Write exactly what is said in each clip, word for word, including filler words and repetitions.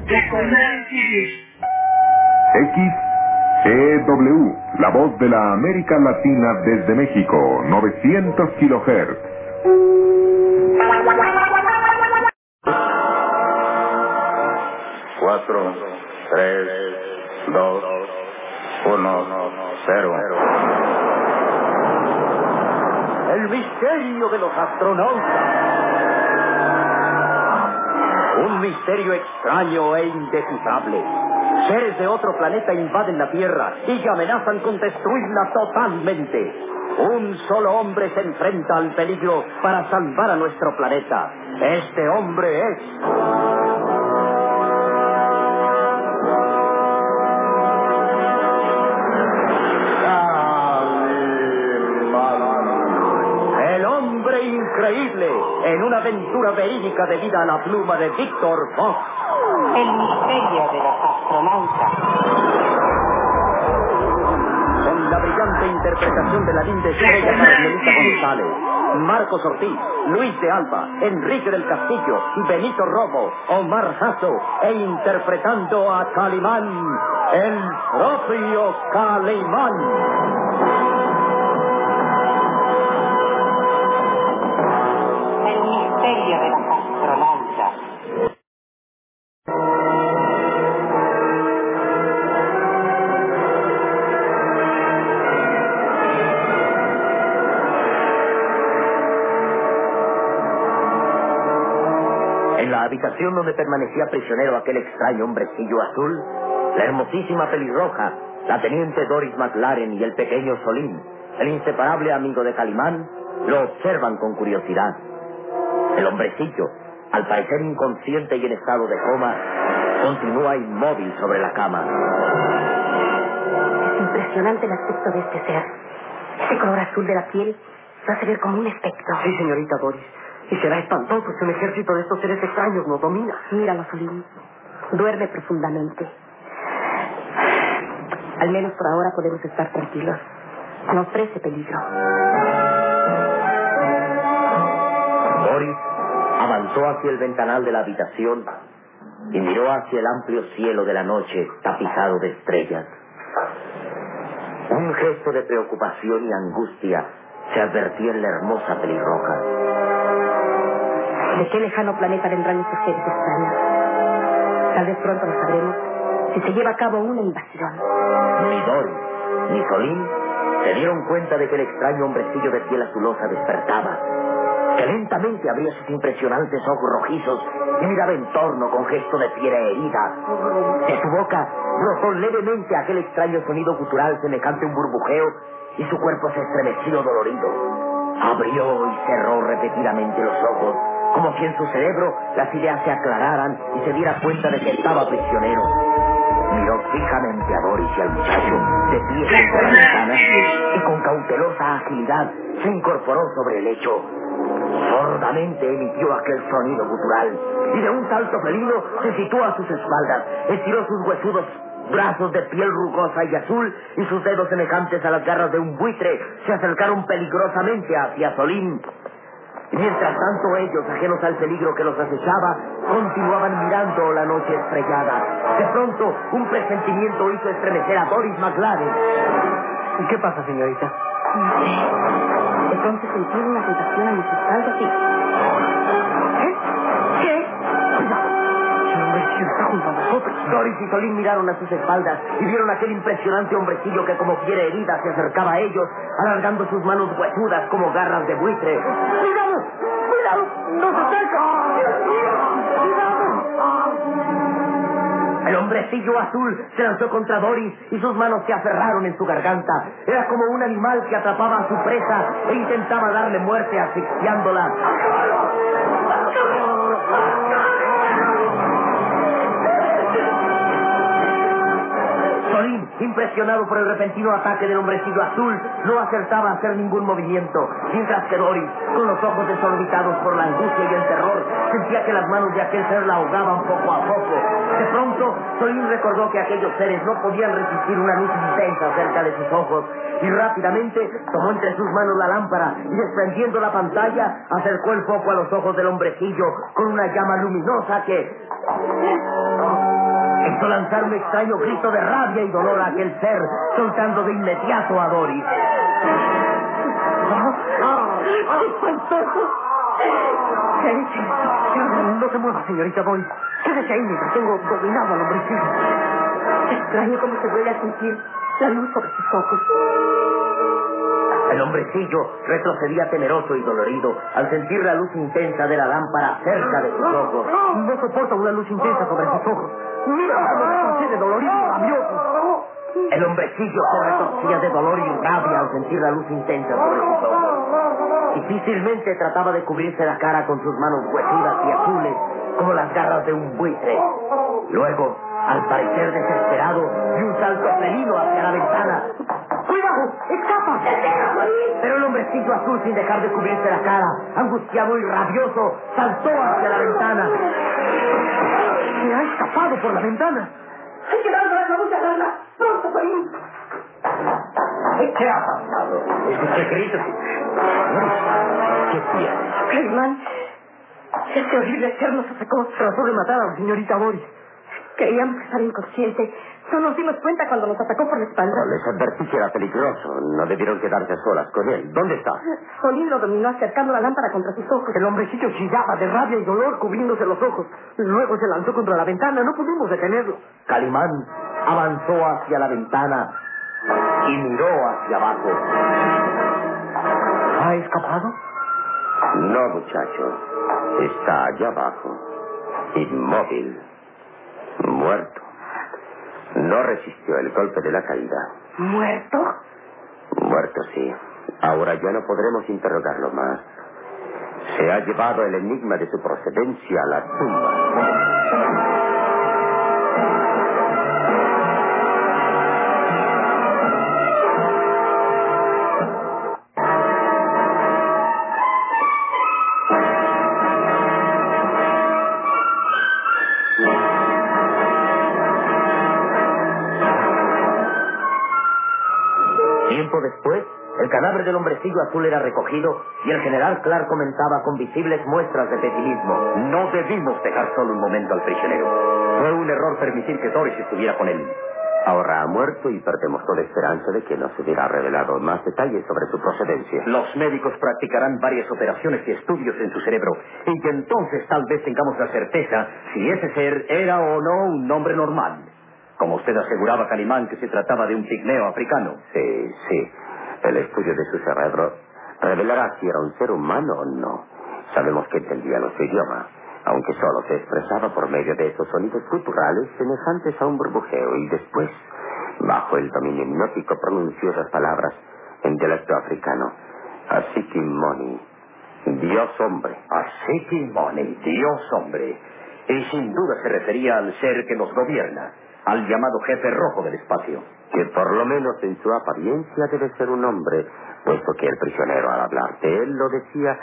X E W, la voz de la América Latina desde México, novecientos kilohertz. Cuatro, tres, dos, uno, cero. El misterio de los astronautas. Un misterio extraño e indescifrable. Seres de otro planeta invaden la Tierra y amenazan con destruirla totalmente. Un solo hombre se enfrenta al peligro para salvar a nuestro planeta. Este hombre es... el hombre increíble, en una aventura verídica debida a la pluma de Víctor Fox. El misterio de los astronautas. Con la brillante interpretación de la linda estrella Marcelita González, Marcos Ortiz, Luis de Alba, Enrique del Castillo, Benito Robo, Omar Jasso, e interpretando a Calimán, el propio Calimán. El misterio de los astronautas. En la habitación donde permanecía prisionero aquel extraño hombrecillo azul, la hermosísima pelirroja, la teniente Doris McLaren y el pequeño Solín, el inseparable amigo de Calimán, lo observan con curiosidad. El hombrecillo, al parecer inconsciente y en estado de coma, continúa inmóvil sobre la cama. Es impresionante el aspecto de este ser. Ese color azul de la piel lo hace ver como un espectro. Sí, señorita Doris. Y será espantoso si un ejército de estos seres extraños nos domina. Míralo, Solín. Duerme profundamente. Al menos por ahora podemos estar tranquilos. No ofrece peligro. Doris avanzó hacia el ventanal de la habitación y miró hacia el amplio cielo de la noche tapizado de estrellas. Un gesto de preocupación y angustia se advertía en la hermosa pelirroja. ¿De qué lejano planeta vendrán estos seres extraños? Tal vez pronto lo sabremos si se lleva a cabo una invasión. Ni Doris ni Solín se dieron cuenta de que el extraño hombrecillo de piel azulosa despertaba, que lentamente abría sus impresionantes ojos rojizos y miraba en torno con gesto de fiera herida. De su boca brotó levemente aquel extraño sonido gutural semejante a un burbujeo y su cuerpo se estremeció dolorido. Abrió y cerró repetidamente los ojos, como si en su cerebro las ideas se aclararan y se diera cuenta de que estaba prisionero. Miró fijamente a Doris y al muchacho de pie junto a la ventana y con cautelosa agilidad se incorporó sobre el lecho. Sordamente emitió aquel sonido gutural y de un salto felino se situó a sus espaldas, estiró sus huesudos brazos de piel rugosa y azul y sus dedos semejantes a las garras de un buitre se acercaron peligrosamente hacia Solín. Y mientras tanto ellos, ajenos al peligro que los acechaba, continuaban mirando la noche estrellada. De pronto, un presentimiento hizo estremecer a Doris McLaren. ¿Y qué pasa, señorita? No sé. De pronto sentí una sensación a mis espaldas y... ¿Eh? ¿Qué? ¡Cuidado! El hombrecillo está junto a nosotros. Doris y Solín miraron a sus espaldas y vieron aquel impresionante hombrecillo que como fiera herida se acercaba a ellos, alargando sus manos huesudas como garras de buitre. ¡Cuidado! ¡Cuidado! ¡No se acerca! El hombrecillo azul se lanzó contra Doris y sus manos se aferraron en su garganta. Era como un animal que atrapaba a su presa e intentaba darle muerte asfixiándola. Solín, impresionado por el repentino ataque del hombrecillo azul, no acertaba a hacer ningún movimiento, mientras que Doris, con los ojos desorbitados por la angustia y el terror, sentía que las manos de aquel ser la ahogaban poco a poco. De pronto, Solín recordó que aquellos seres no podían resistir una luz intensa cerca de sus ojos, y rápidamente tomó entre sus manos la lámpara y, desprendiendo la pantalla, acercó el foco a los ojos del hombrecillo con una llama luminosa que... Hizo lanzar un extraño grito de rabia y dolor a aquel ser, soltando de inmediato a Doris. ¿Qué dice? No se mueva, señorita Doris. Quédese ahí mientras tengo dominado al hombrecillo. Extraño cómo se vuelve a sentir la luz sobre sus ojos. El hombrecillo retrocedía temeroso y dolorido al sentir la luz intensa de la lámpara cerca de sus ojos. No soporta una luz intensa sobre sus ojos. Mira cómo se concede dolorido y rabioso. El hombrecillo se retorcía de dolor y rabia al sentir la luz intensa sobre sus ojos. Difícilmente trataba de cubrirse la cara con sus manos huesudas y azules como las garras de un buitre. Luego, al parecer desesperado, dio un salto felino hacia la ventana. ¡Cuidado! ¡Escapa! Pero el hombrecillo azul, sin dejar de cubrirse la cara, angustiado y rabioso, saltó hacia la ventana. Se ha escapado por la ventana. ¡Hay que darle la luz a Carla! ¡Pronto, Colín! ¿Qué ha pasado? ¿Qué gritos? ¿Qué tienes? Calimán, este horrible ser nos atacó. Trató de matar a la señorita Doris. Creíamos estar inconsciente. No nos dimos cuenta cuando nos atacó por la espalda. No, les advertí que era peligroso. No debieron quedarse a solas con él. ¿Dónde está? Solín lo dominó acercando la lámpara contra sus ojos. El hombrecillo chillaba de rabia y dolor cubriéndose los ojos. Luego se lanzó contra la ventana. No pudimos detenerlo. Calimán avanzó hacia la ventana y miró hacia abajo. ¿Ha escapado? No, muchacho. Está allá abajo. Inmóvil. Muerto. No resistió el golpe de la caída. ¿Muerto? Muerto, sí. Ahora ya no podremos interrogarlo más. Se ha llevado el enigma de su procedencia a la tumba. Tiempo después, el cadáver del hombrecillo azul era recogido y el general Clark comentaba con visibles muestras de pesimismo. No debimos dejar solo un momento al prisionero. Fue un error permitir que Doris estuviera con él. Ahora ha muerto y perdemos toda esperanza de que nos hubiera revelado más detalles sobre su procedencia. Los médicos practicarán varias operaciones y estudios en su cerebro, y que entonces tal vez tengamos la certeza si ese ser era o no un hombre normal. Como usted aseguraba, Calimán, que se trataba de un pigmeo africano. Sí, sí. El estudio de su cerebro revelará si era un ser humano o no. Sabemos que entendía nuestro idioma, aunque solo se expresaba por medio de esos sonidos guturales semejantes a un burbujeo, y después, bajo el dominio hipnótico, pronunció esas palabras en dialecto africano. Asikimoni, Dios hombre. Asikimoni, Dios hombre. Y sin duda se refería al ser que nos gobierna, al llamado jefe rojo del espacio. Que por lo menos en su apariencia debe ser un hombre, puesto que el prisionero al hablar de él lo decía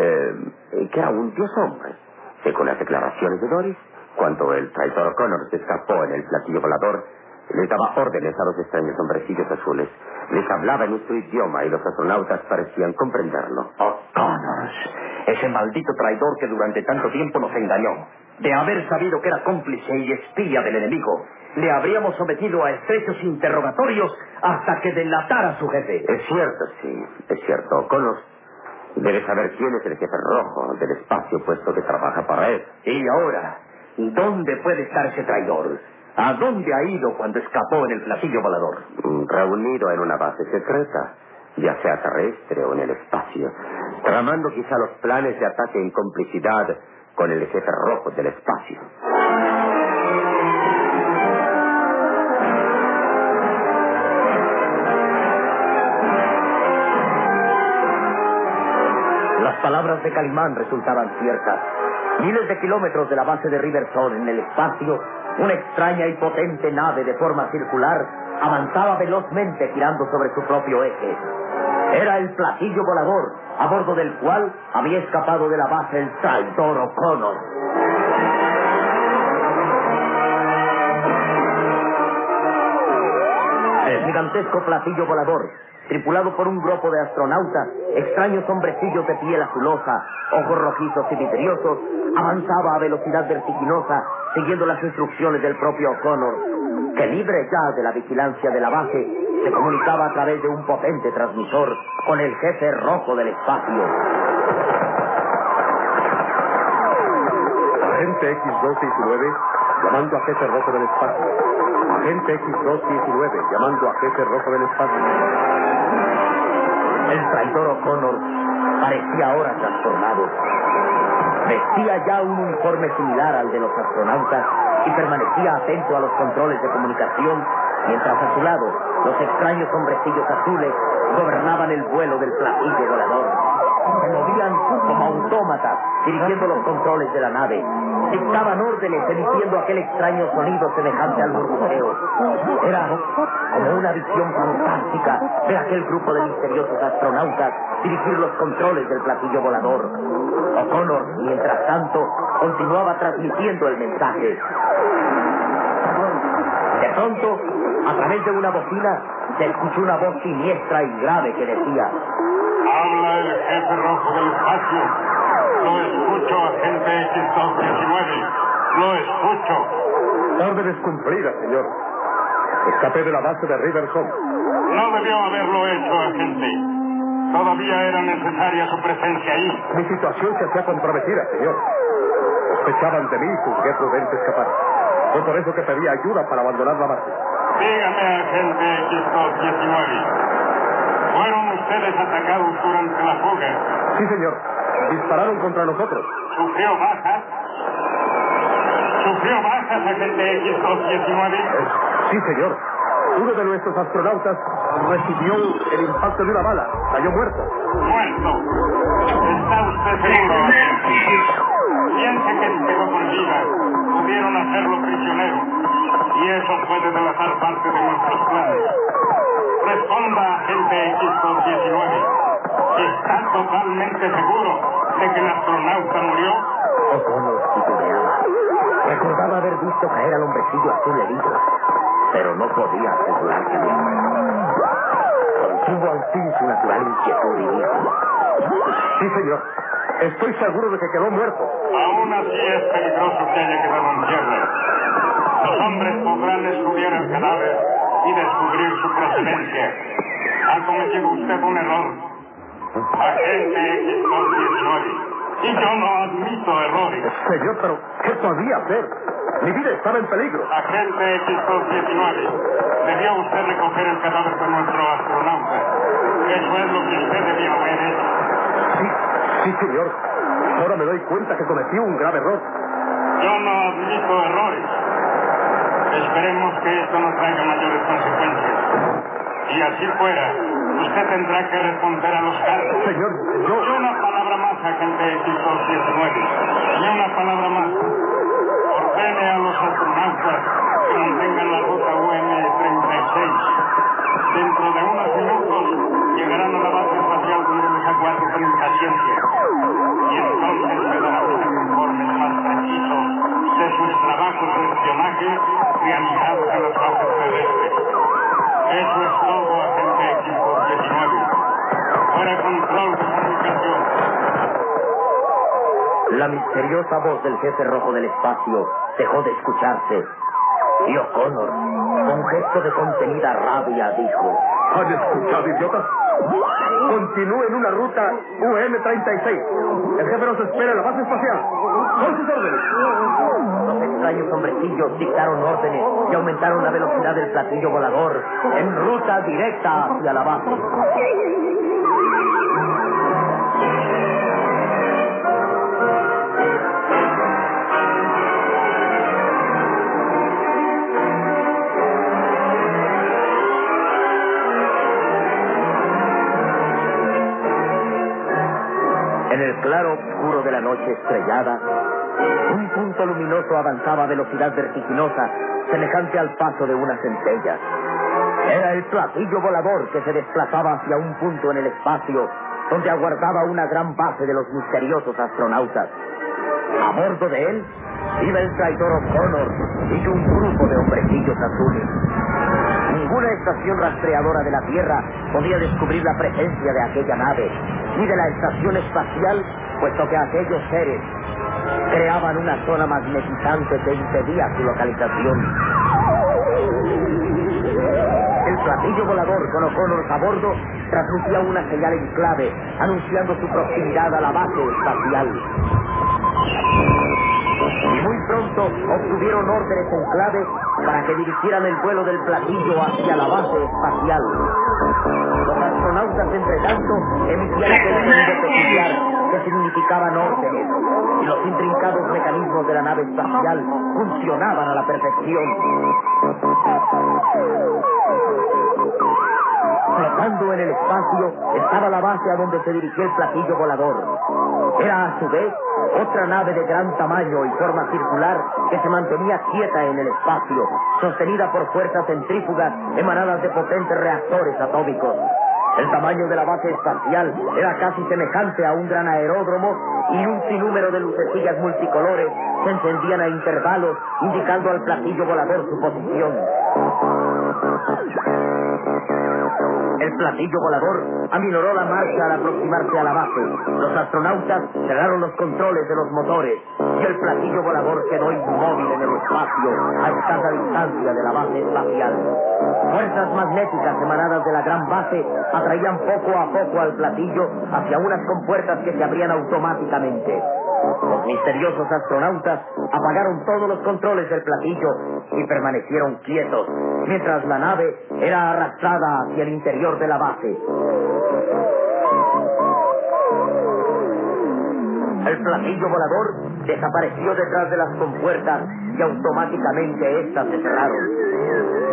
eh, que era un dios hombre. Según las declaraciones de Doris, cuando el traidor O'Connor se escapó en el platillo volador, les daba órdenes a los extraños hombrecillos azules. Les hablaba en nuestro idioma y los astronautas parecían comprenderlo. O'Connor, ese maldito traidor que durante tanto tiempo nos engañó. De haber sabido que era cómplice y espía del enemigo, le habríamos sometido a estrechos interrogatorios hasta que delatara a su jefe. Es cierto, sí, es cierto. O'Connor debe saber quién es el jefe rojo del espacio, puesto que trabaja para él. Y ahora, ¿dónde puede estar ese traidor? ¿A dónde ha ido cuando escapó en el platillo volador? Reunido en una base secreta, ya sea terrestre o en el espacio, tramando quizá los planes de ataque en complicidad con el jefe rojo del espacio. Las palabras de Calimán resultaban ciertas. Miles de kilómetros de la base de Riversong en el espacio, una extraña y potente nave de forma circular avanzaba velozmente girando sobre su propio eje. Era el platillo volador, a bordo del cual había escapado de la base el traidor O'Connor. El gigantesco platillo volador, tripulado por un grupo de astronautas, extraños hombrecillos de piel azulosa, ojos rojizos y vidriosos, avanzaba a velocidad vertiginosa, siguiendo las instrucciones del propio O'Connor, que libre ya de la vigilancia de la base, se comunicaba a través de un potente transmisor con el jefe rojo del espacio. Agente equis dos diecinueve, llamando a jefe rojo del espacio. Agente equis dos diecinueve, llamando a jefe rojo del espacio. El traidor O'Connor parecía ahora trastornado. Vestía ya un uniforme similar al de los astronautas y permanecía atento a los controles de comunicación, mientras a su lado los extraños hombrecillos azules gobernaban el vuelo del platillo volador. Se movían como autómatas, dirigiendo los controles de la nave. Dictaban órdenes, emitiendo aquel extraño sonido semejante al burbujeo. Era como una visión fantástica ver aquel grupo de misteriosos astronautas dirigir los controles del platillo volador. O'Connor, mientras tanto, continuaba transmitiendo el mensaje. De pronto, a través de una bocina, se escuchó una voz siniestra y grave que decía: Habla el jefe rojo del espacio. Lo escucho, agente equis dos diecinueve. Lo escucho. Órdenes cumplidas, señor. Escapé de la base de Riverson. No debió haberlo hecho, agente. Todavía era necesaria su presencia ahí. Mi situación se hacía comprometida, señor. Sospechaban de mí y juzgué prudente escapar. Fue por eso que pedí ayuda para abandonar la base. Dígame, agente equis dos diecinueve. ¿Fueron ustedes atacados durante la fuga? Sí, señor. Dispararon contra nosotros. ¿Sufrió bajas? ¿Sufrió bajas, agente equis dos diecinueve? Eh, sí, señor. Uno de nuestros astronautas recibió el impacto de una bala. Cayó muerto. Muerto. ¿Está usted seguro, agente? Piense que se quedó con vida. Pudieron hacerlo prisionero. Y eso puede delatar parte de nuestros planes. Responda, agente equis dos diecinueve. ¿Está totalmente seguro de que el astronauta murió? O'Connor titubeaba. Recordaba haber visto caer al hombrecillo azul herido, pero no podía asegurar que había muerto. Contuvo al fin su natural inquietud y dijo: Sí, señor. Estoy seguro de que quedó muerto. Aún así es peligroso que haya quedado en tierra. Los hombres podrán estudiar el cadáver y descubrir su procedencia. Ha cometido usted un error, agente equis dos diecinueve. Y yo no admito errores. Señor, pero ¿qué podía hacer? Mi vida estaba en peligro. Agente equis dos diecinueve, debió usted recoger el cadáver de nuestro astronauta. Eso es lo que usted debió haber hecho. Sí, sí, señor. Ahora me doy cuenta que cometí un grave error. Yo no admito errores. Esperemos que esto no traiga mayores consecuencias. Si así fuera, usted tendrá que responder a los cargos. Señor, yo... Y una palabra más, agente equis dos diecinueve. Y una palabra más. Ordene a los astronautas que mantengan la ruta U M treinta y seis. Dentro de unos minutos llegarán a la base espacial donde los aguardo con impaciencia. Y entonces me darán los informes más precisos de sus trabajos de espionaje realizados en las bases terrestres. Eso es todo, agente equis dos diecinueve. Fuera control de comunicación. La misteriosa voz del jefe rojo del espacio dejó de escucharse. Y O'Connor, con gesto de contenida rabia, dijo: ¿Han escuchado, idiotas? Continúen una ruta U M treinta y seis. El jefe nos espera en la base espacial. ¡Con sus órdenes! Los extraños hombrecillos dictaron órdenes y aumentaron la velocidad del platillo volador en ruta directa hacia la base. En el claro oscuro de la noche estrellada, un punto luminoso avanzaba a velocidad vertiginosa, semejante al paso de una centella. Era el platillo volador que se desplazaba hacia un punto en el espacio, donde aguardaba una gran base de los misteriosos astronautas. A bordo de él iba el traidor O'Connor y un grupo de hombrecillos azules. Ninguna estación rastreadora de la Tierra podía descubrir la presencia de aquella nave, ni de la estación espacial, puesto que aquellos seres creaban una zona magnetizante que impedía su localización. El platillo volador con O'Connor a bordo transmitía una señal en clave, anunciando su proximidad a la base espacial. Y muy pronto obtuvieron órdenes en clave para que dirigieran el vuelo del platillo hacia la base espacial. Los astronautas, entre tanto, emitían aquel sonido peculiar que significaban órdenes, y los intrincados mecanismos de la nave espacial funcionaban a la perfección. Flotando en el espacio estaba la base a donde se dirigía el platillo volador. Era a su vez otra nave de gran tamaño y forma circular que se mantenía quieta en el espacio, sostenida por fuerzas centrífugas emanadas de potentes reactores atómicos. El tamaño de la base espacial era casi semejante a un gran aeródromo, y un sinnúmero de lucecillas multicolores se encendían a intervalos, indicando al platillo volador su posición. El platillo volador aminoró la marcha al aproximarse a la base. Los astronautas cerraron los controles de los motores y el platillo volador quedó inmóvil en el espacio a escasa distancia de la base espacial. Fuerzas magnéticas emanadas de la gran base atraían poco a poco al platillo hacia unas compuertas que se abrían automáticamente. Los misteriosos astronautas apagaron todos los controles del platillo y permanecieron quietos, mientras la nave era arrastrada hacia el interior de la base. El platillo volador desapareció detrás de las compuertas y automáticamente éstas se cerraron.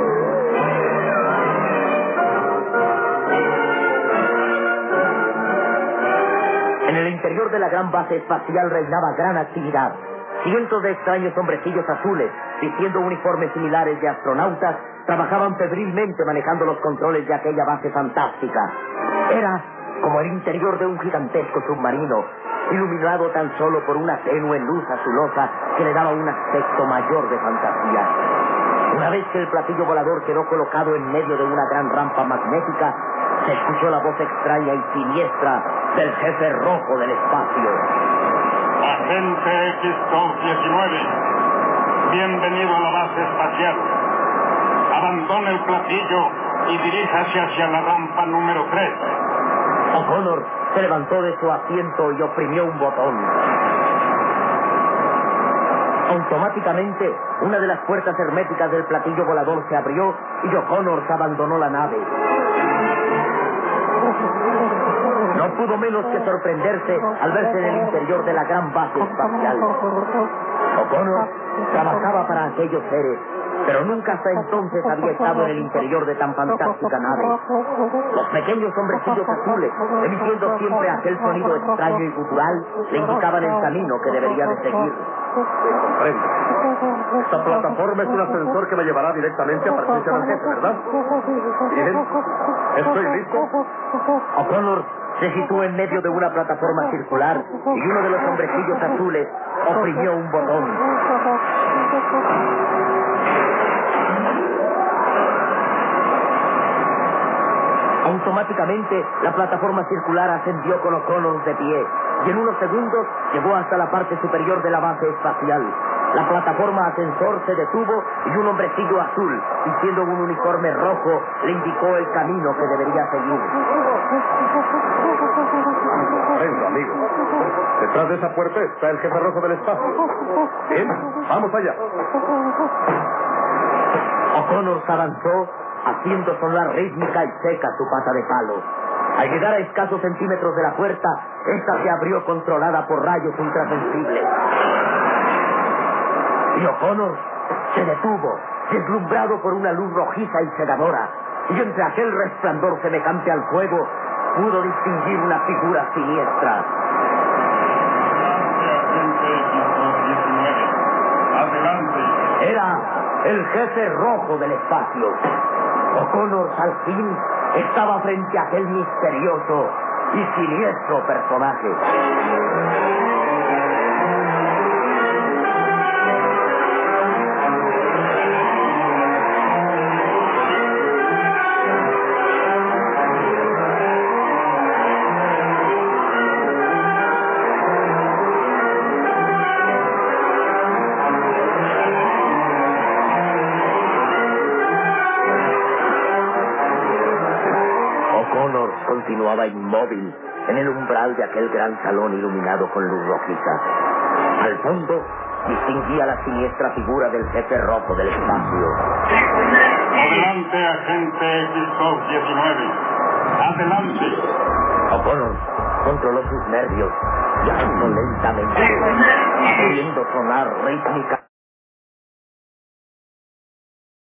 En el interior de la gran base espacial reinaba gran actividad. Cientos de extraños hombrecillos azules, vistiendo uniformes similares de astronautas, trabajaban febrilmente manejando los controles de aquella base fantástica. Era como el interior de un gigantesco submarino, iluminado tan solo por una tenue luz azulosa que le daba un aspecto mayor de fantasía. Una vez que el platillo volador quedó colocado en medio de una gran rampa magnética, se escuchó la voz extraña y siniestra del jefe rojo del espacio. Agente X dos diecinueve, bienvenido a la base espacial. Abandone el platillo y diríjase hacia la rampa número tres. O'Connor se levantó de su asiento y oprimió un botón. Automáticamente, una de las puertas herméticas del platillo volador se abrió y O'Connor abandonó la nave. No pudo menos que sorprenderse al verse en el interior de la gran base espacial. O'Connor trabajaba para aquellos seres, pero nunca hasta entonces había estado en el interior de tan fantástica nave. Los pequeños hombrecillos azules, emitiendo siempre aquel sonido extraño y gutural, le indicaban el camino que debería de seguir. Comprendo. Esta plataforma es un ascensor que me llevará directamente a presencia del jefe, ¿verdad? Bien, estoy listo. O'Connor se situó en medio de una plataforma circular y uno de los hombrecillos azules oprimió un botón. Automáticamente, la plataforma circular ascendió con O'Connor de pie y en unos segundos llegó hasta la parte superior de la base espacial. La plataforma ascensor se detuvo y un hombrecillo azul, vistiendo un uniforme rojo, le indicó el camino que debería seguir. Venga, amigo. Detrás de esa puerta está el jefe rojo del espacio. Bien, vamos allá. O'Connor avanzó, haciendo sonar rítmica y seca su pata de palo. Al llegar a escasos centímetros de la puerta, esta se abrió controlada por rayos ultrasensibles. Y O'Connor se detuvo, deslumbrado por una luz rojiza y cegadora, y entre aquel resplandor semejante al fuego, pudo distinguir una figura siniestra. Adelante. Era el jefe rojo del espacio. O'Connor, al fin, estaba frente a aquel misterioso y siniestro personaje. O'Connor continuaba inmóvil en el umbral de aquel gran salón iluminado con luz rojiza. Al fondo distinguía la siniestra figura del jefe rojo del espacio. Adelante, agente X dos diecinueve. Adelante. O'Connor controló sus nervios y avanzó lentamente, haciendo sonar rítmica